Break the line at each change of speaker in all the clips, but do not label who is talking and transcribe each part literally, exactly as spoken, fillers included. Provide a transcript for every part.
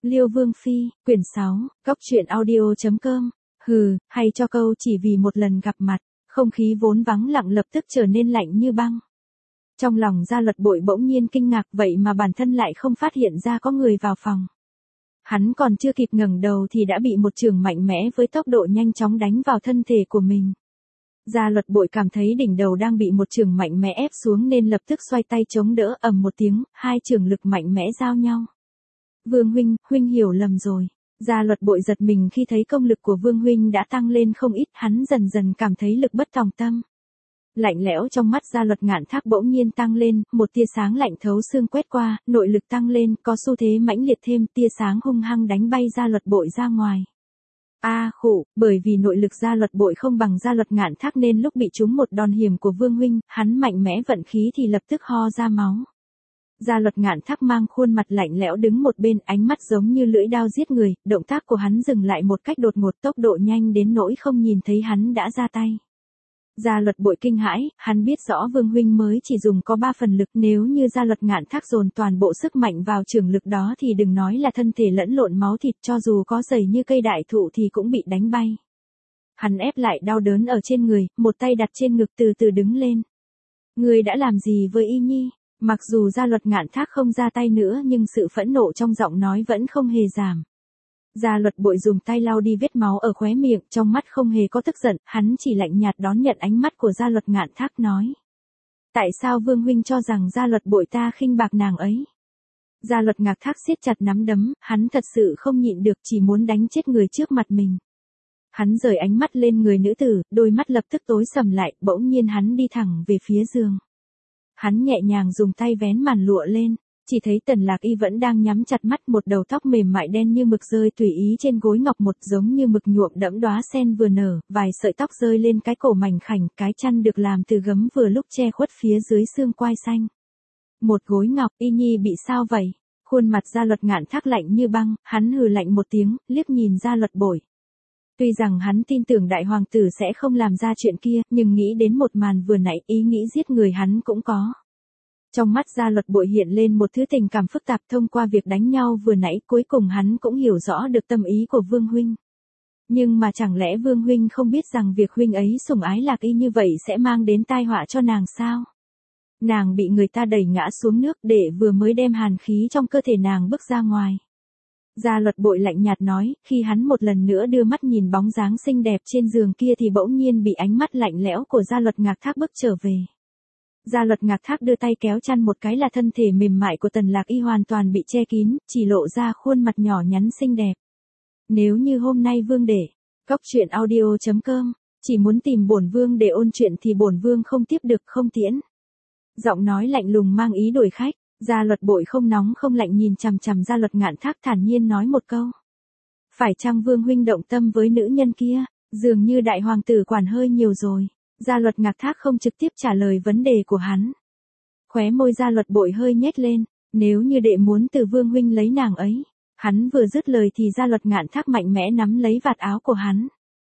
Liêu Vương Phi, quyển sáu, góc truyện audio.com. Hừ, hay cho câu chỉ vì một lần gặp mặt, không khí vốn vắng lặng lập tức trở nên lạnh như băng. Trong lòng Gia Luật Bội bỗng nhiên kinh ngạc, vậy mà bản thân lại không phát hiện ra có người vào phòng. Hắn còn chưa kịp ngẩng đầu thì đã bị một chưởng mạnh mẽ với tốc độ nhanh chóng đánh vào thân thể của mình. Gia Luật Bội cảm thấy đỉnh đầu đang bị một chưởng mạnh mẽ ép xuống nên lập tức xoay tay chống đỡ, ầm một tiếng, hai chưởng lực mạnh mẽ giao nhau. Vương huynh, huynh hiểu lầm rồi. Gia Luật Bội giật mình khi thấy công lực của Vương huynh đã tăng lên không ít, hắn dần dần cảm thấy lực bất tòng tâm. Lạnh lẽo trong mắt Gia Luật Ngạn Thác bỗng nhiên tăng lên, một tia sáng lạnh thấu xương quét qua, nội lực tăng lên, có xu thế mãnh liệt thêm, tia sáng hung hăng đánh bay Gia Luật Bội ra ngoài. A à, khụ, bởi vì nội lực Gia Luật Bội không bằng Gia Luật Ngạn Thác nên lúc bị trúng một đòn hiểm của Vương huynh, hắn mạnh mẽ vận khí thì lập tức ho ra máu. Gia Luật Ngạn Thác mang khuôn mặt lạnh lẽo đứng một bên, ánh mắt giống như lưỡi dao giết người, động tác của hắn dừng lại một cách đột ngột, tốc độ nhanh đến nỗi không nhìn thấy hắn đã ra tay. Gia Luật Bội kinh hãi, hắn biết rõ Vương huynh mới chỉ dùng có ba phần lực, nếu như Gia Luật Ngạn Thác dồn toàn bộ sức mạnh vào chưởng lực đó thì đừng nói là thân thể lẫn lộn máu thịt, cho dù có dày như cây đại thụ thì cũng bị đánh bay. Hắn ép lại đau đớn ở trên người, một tay đặt trên ngực từ từ đứng lên. Ngươi đã làm gì với Y Nhi? Mặc dù Gia Luật Ngạn Thác không ra tay nữa nhưng sự phẫn nộ trong giọng nói vẫn không hề giảm. Gia Luật Bội dùng tay lau đi vết máu ở khóe miệng, trong mắt không hề có tức giận, hắn chỉ lạnh nhạt đón nhận ánh mắt của Gia Luật Ngạn Thác nói. Tại sao Vương huynh cho rằng Gia Luật Bội ta khinh bạc nàng ấy? Gia Luật Ngạn Thác siết chặt nắm đấm, hắn thật sự không nhịn được, chỉ muốn đánh chết người trước mặt mình. Hắn rời ánh mắt lên người nữ tử, đôi mắt lập tức tối sầm lại, bỗng nhiên hắn đi thẳng về phía giường. Hắn nhẹ nhàng dùng tay vén màn lụa lên, chỉ thấy Tần Lạc Y vẫn đang nhắm chặt mắt, một đầu tóc mềm mại đen như mực rơi tùy ý trên gối ngọc, một giống như mực nhuộm đẫm đóa sen vừa nở, vài sợi tóc rơi lên cái cổ mảnh khảnh, cái chăn được làm từ gấm vừa lúc che khuất phía dưới xương quai xanh. Một gối ngọc. Y Nhi bị sao vậy? Khuôn mặt Gia Luật Ngạn Thác lạnh như băng, hắn hừ lạnh một tiếng, liếc nhìn Gia Luật Bội. Tuy rằng hắn tin tưởng đại hoàng tử sẽ không làm ra chuyện kia, nhưng nghĩ đến một màn vừa nãy, ý nghĩ giết người hắn cũng có. Trong mắt Gia Luật Bội hiện lên một thứ tình cảm phức tạp, thông qua việc đánh nhau vừa nãy, cuối cùng hắn cũng hiểu rõ được tâm ý của Vương huynh. Nhưng mà chẳng lẽ Vương huynh không biết rằng việc huynh ấy sủng ái Lạc Y như vậy sẽ mang đến tai họa cho nàng sao? Nàng bị người ta đẩy ngã xuống nước để vừa mới đem hàn khí trong cơ thể nàng bước ra ngoài. Gia Luật Bội lạnh nhạt nói, khi hắn một lần nữa đưa mắt nhìn bóng dáng xinh đẹp trên giường kia thì bỗng nhiên bị ánh mắt lạnh lẽo của Gia Luật Ngạn Thác bức trở về. Gia Luật Ngạn Thác đưa tay kéo chăn một cái là thân thể mềm mại của Tần Lạc Y hoàn toàn bị che kín, chỉ lộ ra khuôn mặt nhỏ nhắn xinh đẹp. Nếu như hôm nay Vương để, góc truyện audio.com, chỉ muốn tìm bổn Vương để ôn chuyện thì bổn Vương không tiếp được, không tiễn. Giọng nói lạnh lùng mang ý đuổi khách. Gia Luật Bội không nóng không lạnh nhìn chằm chằm Gia Luật Ngạn Thác, thản nhiên nói một câu. Phải chăng Vương huynh động tâm với nữ nhân kia? Dường như đại hoàng tử quản hơi nhiều rồi. Gia Luật Ngạn Thác không trực tiếp trả lời vấn đề của hắn. Khóe môi Gia Luật Bội hơi nhếch lên, nếu như đệ muốn từ Vương huynh lấy nàng ấy. Hắn vừa dứt lời thì Gia Luật Ngạn Thác mạnh mẽ nắm lấy vạt áo của hắn.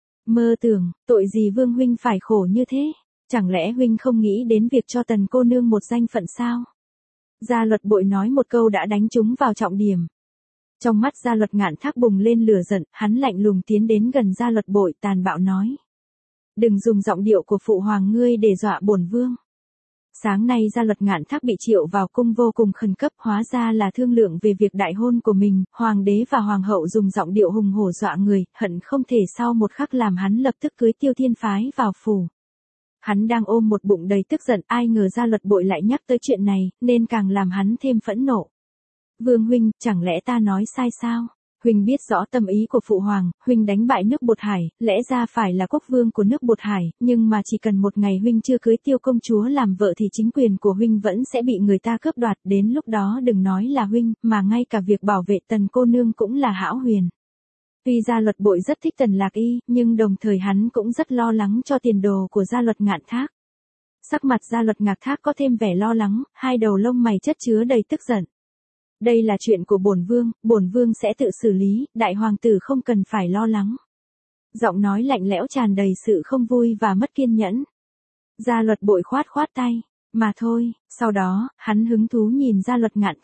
Mơ tưởng, tội gì Vương huynh phải khổ như thế? Chẳng lẽ huynh không nghĩ đến việc cho Tần cô nương một danh phận sao? Gia Luật Bội nói một câu đã đánh trúng vào trọng điểm. Trong mắt Gia Luật Ngạn Thác bùng lên lửa giận, hắn lạnh lùng tiến đến gần Gia Luật Bội, tàn bạo nói. Đừng dùng giọng điệu của phụ hoàng ngươi để dọa bổn vương. Sáng nay Gia Luật Ngạn Thác bị triệu vào cung vô cùng khẩn cấp, hóa ra là thương lượng về việc đại hôn của mình, hoàng đế và hoàng hậu dùng giọng điệu hùng hổ dọa người, hận không thể sau một khắc làm hắn lập tức cưới Tiêu Thiên phái vào phủ. Hắn đang ôm một bụng đầy tức giận, ai ngờ Gia Luật Bội lại nhắc tới chuyện này, nên càng làm hắn thêm phẫn nộ. Vương huynh, chẳng lẽ ta nói sai sao? Huynh biết rõ tâm ý của phụ hoàng, huynh đánh bại nước Bột Hải, lẽ ra phải là quốc vương của nước Bột Hải, nhưng mà chỉ cần một ngày huynh chưa cưới Tiêu công chúa làm vợ thì chính quyền của huynh vẫn sẽ bị người ta cướp đoạt, đến lúc đó đừng nói là huynh, mà ngay cả việc bảo vệ Tần cô nương cũng là hão huyền. Tuy Gia Luật Bội rất thích Tần Lạc Y, nhưng đồng thời hắn cũng rất lo lắng cho tiền đồ của Gia Luật Ngạn Thác. Sắc mặt Gia Luật Ngạn Thác có thêm vẻ lo lắng, hai đầu lông mày chất chứa đầy tức giận. Đây là chuyện của bổn vương, bổn vương sẽ tự xử lý, đại hoàng tử không cần phải lo lắng. Giọng nói lạnh lẽo tràn đầy sự không vui và mất kiên nhẫn. Gia Luật Bội khoát khoát tay, mà thôi, sau đó, hắn hứng thú nhìn Gia Luật Ngạn Thác.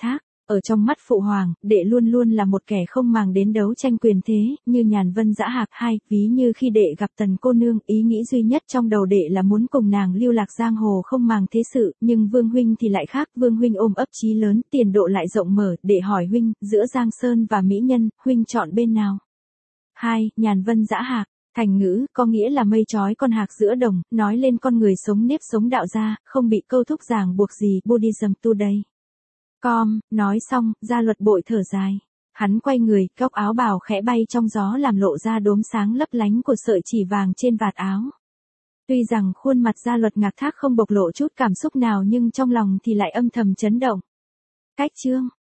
Ở trong mắt phụ hoàng, đệ luôn luôn là một kẻ không màng đến đấu tranh quyền thế, như Nhàn Vân Dã Hạc. Hai, ví như khi đệ gặp Tần cô nương, ý nghĩ duy nhất trong đầu đệ là muốn cùng nàng lưu lạc giang hồ không màng thế sự, nhưng Vương huynh thì lại khác, Vương huynh ôm ấp chí lớn, tiền độ lại rộng mở, đệ hỏi huynh, giữa Giang Sơn và mỹ nhân, huynh chọn bên nào? Hai, Nhàn Vân Dã Hạc. Thành ngữ, có nghĩa là mây trói con hạc giữa đồng, nói lên con người sống nếp sống đạo gia, không bị câu thúc ràng buộc gì, Buddhism today. Com, nói xong, Gia Luật Bội thở dài. Hắn quay người, góc áo bào khẽ bay trong gió làm lộ ra đốm sáng lấp lánh của sợi chỉ vàng trên vạt áo. Tuy rằng khuôn mặt Gia Luật Ngạc Thác không bộc lộ chút cảm xúc nào nhưng trong lòng thì lại âm thầm chấn động. Cách chương